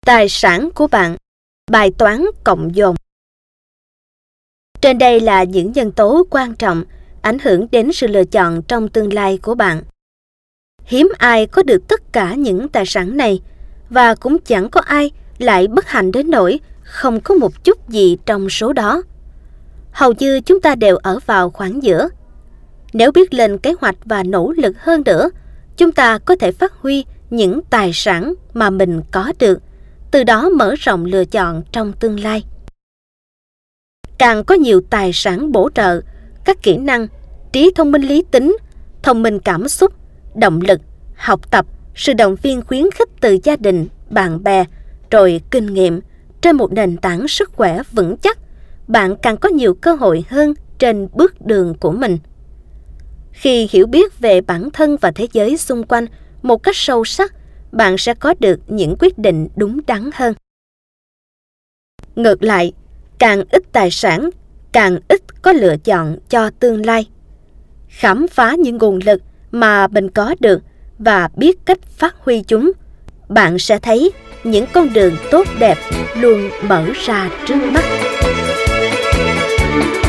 Tài sản của bạn, bài toán cộng dồn. Trên đây là những nhân tố quan trọng ảnh hưởng đến sự lựa chọn trong tương lai của bạn. Hiếm ai có được tất cả những tài sản này, và cũng chẳng có ai lại bất hạnh đến nỗi không có một chút gì trong số đó. Hầu như chúng ta đều ở vào khoảng giữa. Nếu biết lên kế hoạch và nỗ lực hơn nữa, chúng ta có thể phát huy những tài sản mà mình có được, từ đó mở rộng lựa chọn trong tương lai. Càng có nhiều tài sản bổ trợ, các kỹ năng, trí thông minh lý tính, thông minh cảm xúc, động lực, học tập, sự động viên khuyến khích từ gia đình, bạn bè, rồi kinh nghiệm, trên một nền tảng sức khỏe vững chắc, bạn càng có nhiều cơ hội hơn trên bước đường của mình. Khi hiểu biết về bản thân và thế giới xung quanh một cách sâu sắc, bạn sẽ có được những quyết định đúng đắn hơn. Ngược lại, càng ít tài sản, càng ít có lựa chọn cho tương lai. Khám phá những nguồn lực mà mình có được và biết cách phát huy chúng, bạn sẽ thấy những con đường tốt đẹp luôn mở ra trước mắt.